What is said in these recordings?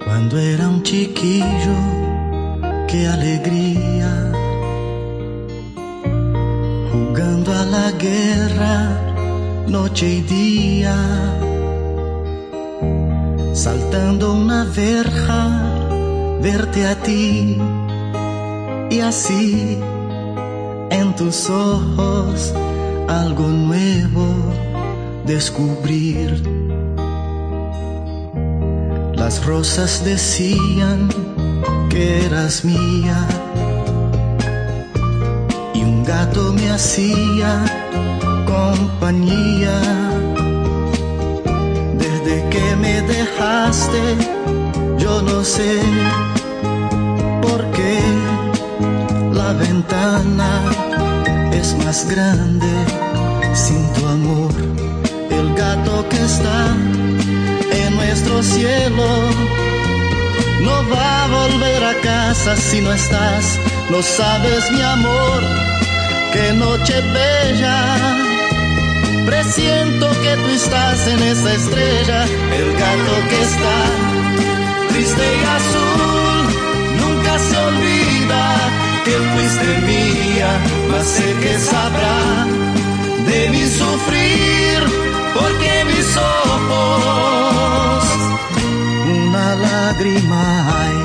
Cuando era un chiquillo, qué alegría, jugando a la guerra, noche y día, saltando una verja, verte a ti, y así en tus ojos algo nuevo descubrir. Las rosas decían que eras mía, y un gato me hacía compañía. Desde que me dejaste, yo no sé por qué la ventana es más grande sin tu amor. El gato que está en nuestro cielo no va a volver a casa si no estás. No sabes, mi amor, qué noche bella. Presiento que tú estás en esa estrella. El gato que está triste y azul nunca se olvida que fuiste mía, mas sé que sabrá de mi sufrir, porque mis ojos una lágrima hay.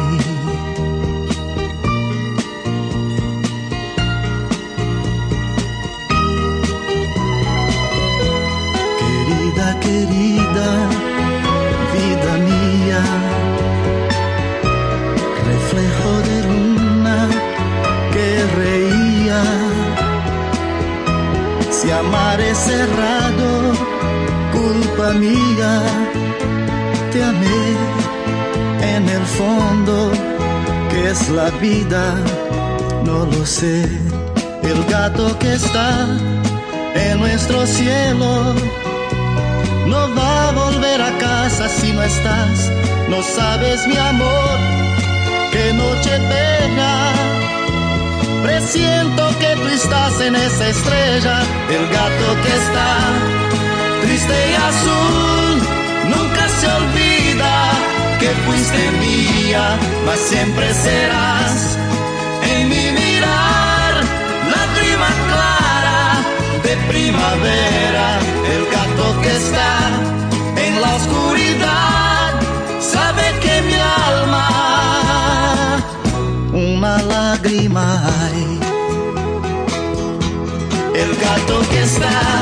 Querida, querida, vida mía, reflejo de luna que reía. Si amar es errado, culpa mía, te amé en el fondo, que es la vida, no lo sé. El gato que está en nuestro cielo no va a volver a casa si no estás. No sabes, mi amor, qué noche bella. Presiento que tú estás en esa estrella. El gato que está triste y azul nunca se olvida que fuiste mía, mas siempre serás en mi mirar, lágrima clara de primavera. El gato que está en la oscuridad sabe que mi alma una lágrima hay. El gato que está